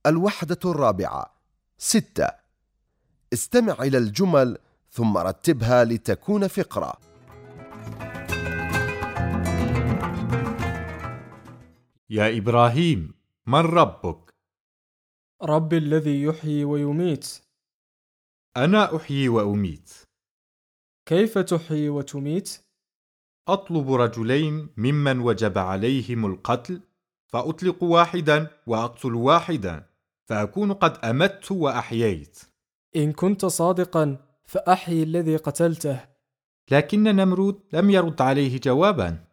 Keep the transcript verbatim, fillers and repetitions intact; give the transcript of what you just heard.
الوحدة الرابعة. ستة. استمع إلى الجمل ثم رتبها لتكون فقرة. يا إبراهيم، من ربك؟ ربي الذي يحيي ويميت. أنا أحيي وأميت. كيف تحيي وتميت؟ أطلب رجلين ممن وجب عليهم القتل، فأطلق واحدا وأقتل واحدا، فأكون قد أمت وأحييت. إن كنت صادقا فأحيي الذي قتلته. لكن نمرود لم يرد عليه جوابا.